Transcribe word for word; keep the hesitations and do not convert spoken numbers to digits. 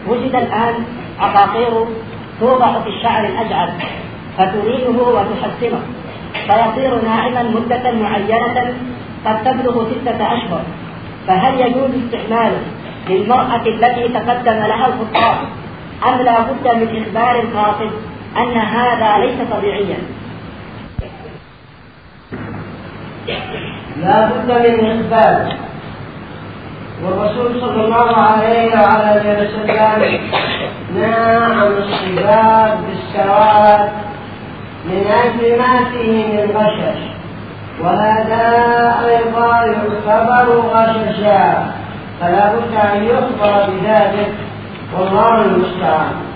وجد الآن عقاقير توضع في الشعر الأجعد فترينه وتحسنه فيصير ناعما مدة معينة قد تبلغ ستة أشهر، فهل يجوز استعماله للمرأة التي تقدم لها الخطاب أم لا بد من إخبار الخاطب أن هذا ليس طبيعيا؟ لا بد من إخبار، والرسول صلى الله عليه وعلى آله وسلم نهى عن الصباب بالسواد من أجل ما فيه من غشش، وهذا أيضا يعتبر غششا، فلا بد أن يخبر بذلك والله المستعان.